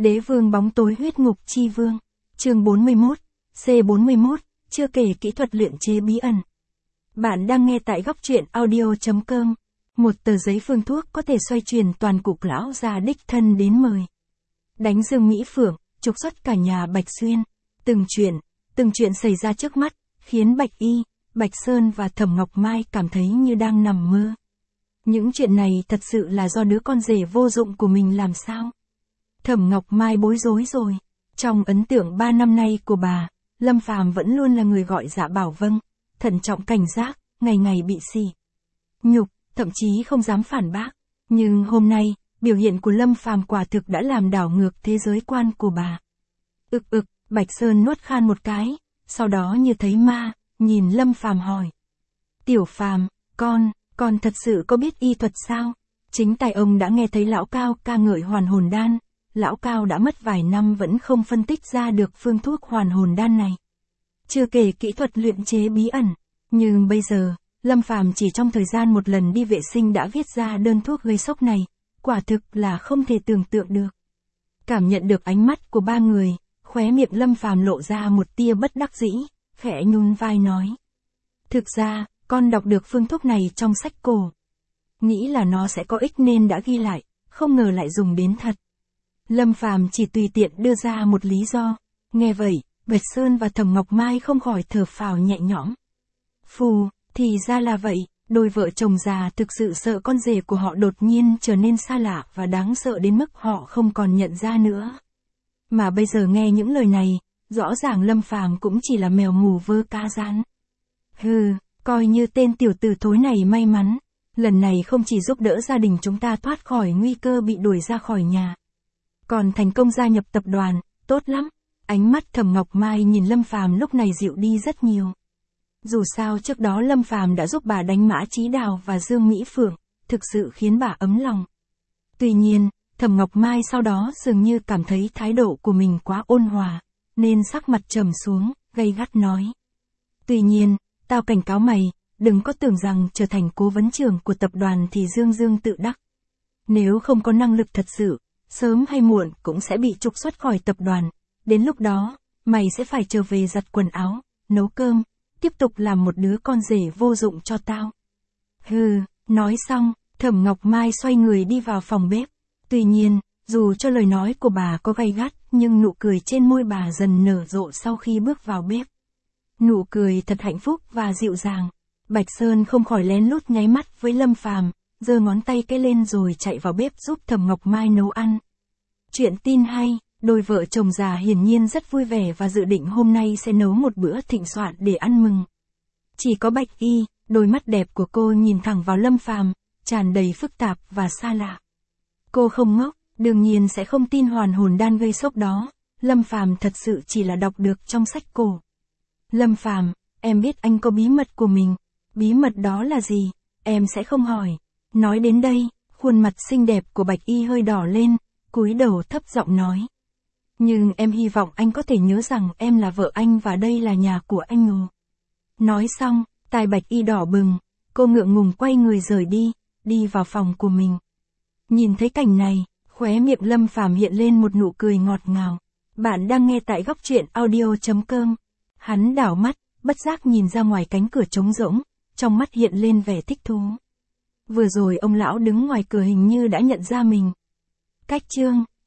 Đế vương bóng tối huyết ngục chi vương. Chương 41, C41, chưa kể kỹ thuật luyện chế bí ẩn. Bạn đang nghe tại góc truyện audio.com. Một tờ giấy phương thuốc có thể xoay chuyển toàn cục lão già đích thân đến mời. Đánh Dương Mỹ Phượng, trục xuất cả nhà Bạch Xuyên. Từng chuyện xảy ra trước mắt, khiến Bạch Y, Bạch Sơn và Thẩm Ngọc Mai cảm thấy như đang nằm mơ. Những chuyện này thật sự là do đứa con rể vô dụng của mình làm sao? Thẩm Ngọc Mai bối rối rồi. Trong ấn tượng 3 năm nay của bà, Lâm Phàm vẫn luôn là người gọi dạ bảo vâng, thận trọng cảnh giác, ngày ngày bị sỉ nhục, thậm chí không dám phản bác. Nhưng hôm nay, biểu hiện của Lâm Phàm quả thực đã làm đảo ngược thế giới quan của bà. Bạch Sơn nuốt khan một cái, sau đó như thấy ma, nhìn Lâm Phàm hỏi. Tiểu Phàm, con thật sự có biết y thuật sao? Chính tài ông đã nghe thấy lão Cao ca ngợi hoàn hồn đan, lão Cao đã mất vài năm vẫn không phân tích ra được phương thuốc hoàn hồn đan này. Chưa kể kỹ thuật luyện chế bí ẩn, nhưng bây giờ, Lâm Phàm chỉ trong thời gian một lần đi vệ sinh đã viết ra đơn thuốc gây sốc này, quả thực là không thể tưởng tượng được. Cảm nhận được ánh mắt của ba người, khóe miệng Lâm Phàm lộ ra một tia bất đắc dĩ, khẽ nhún vai nói. Thực ra, con đọc được phương thuốc này trong sách cổ. Nghĩ là nó sẽ có ích nên đã ghi lại, không ngờ lại dùng đến thật. Lâm Phàm chỉ tùy tiện đưa ra một lý do. Nghe vậy, Bạch Sơn và Thẩm Ngọc Mai không khỏi thở phào nhẹ nhõm. Phù, thì ra là vậy, đôi vợ chồng già thực sự sợ con rể của họ đột nhiên trở nên xa lạ và đáng sợ đến mức họ không còn nhận ra nữa. Mà bây giờ nghe những lời này, rõ ràng Lâm Phàm cũng chỉ là mèo mù vơ cá rán. Coi như tên tiểu tử thối này may mắn, lần này không chỉ giúp đỡ gia đình chúng ta thoát khỏi nguy cơ bị đuổi ra khỏi nhà, còn thành công gia nhập tập đoàn, tốt lắm. Ánh mắt Thẩm Ngọc Mai nhìn Lâm Phàm lúc này dịu đi rất nhiều. Dù sao trước đó Lâm Phàm đã giúp bà đánh Mã Chí Đào và Dương Mỹ Phượng, thực sự khiến bà ấm lòng. Tuy nhiên, Thẩm Ngọc Mai sau đó dường như cảm thấy thái độ của mình quá ôn hòa, nên sắc mặt trầm xuống, gay gắt nói. Tuy nhiên, tao cảnh cáo mày, đừng có tưởng rằng trở thành cố vấn trưởng của tập đoàn thì dương tự đắc. Nếu không có năng lực thật sự, sớm hay muộn cũng sẽ bị trục xuất khỏi tập đoàn. Đến lúc đó, mày sẽ phải trở về giặt quần áo, nấu cơm, tiếp tục làm một đứa con rể vô dụng cho tao. Nói xong, Thẩm Ngọc Mai xoay người đi vào phòng bếp. Tuy nhiên, dù cho lời nói của bà có gay gắt, nhưng nụ cười trên môi bà dần nở rộ sau khi bước vào bếp. Nụ cười thật hạnh phúc và dịu dàng. Bạch Sơn không khỏi lén lút nháy mắt với Lâm Phàm, giơ ngón tay cái lên rồi chạy vào bếp giúp Thẩm Ngọc Mai nấu ăn. Chuyện tin hay, đôi vợ chồng già hiển nhiên rất vui vẻ và dự định hôm nay sẽ nấu một bữa thịnh soạn để ăn mừng. Chỉ có Bạch Y, đôi mắt đẹp của cô nhìn thẳng vào Lâm Phàm, tràn đầy phức tạp và xa lạ. Cô không ngốc, đương nhiên sẽ không tin hoàn hồn đan gây sốc đó, Lâm Phàm thật sự chỉ là đọc được trong sách cổ. Lâm Phàm, em biết anh có bí mật của mình, bí mật đó là gì, em sẽ không hỏi. Nói đến đây, khuôn mặt xinh đẹp của Bạch Y hơi đỏ lên, cúi đầu thấp giọng nói. Nhưng em hy vọng anh có thể nhớ rằng em là vợ anh và đây là nhà của anh ngô. Nói xong, tai Bạch Y đỏ bừng, cô ngượng ngùng quay người rời đi vào phòng của mình. Nhìn thấy cảnh này, khóe miệng Lâm Phàm hiện lên một nụ cười ngọt ngào. Bạn đang nghe tại góc truyện audio.com. Hắn đảo mắt, bất giác nhìn ra ngoài cánh cửa trống rỗng, trong mắt hiện lên vẻ thích thú. Vừa rồi ông lão đứng ngoài cửa hình như đã nhận ra mình. Cách chương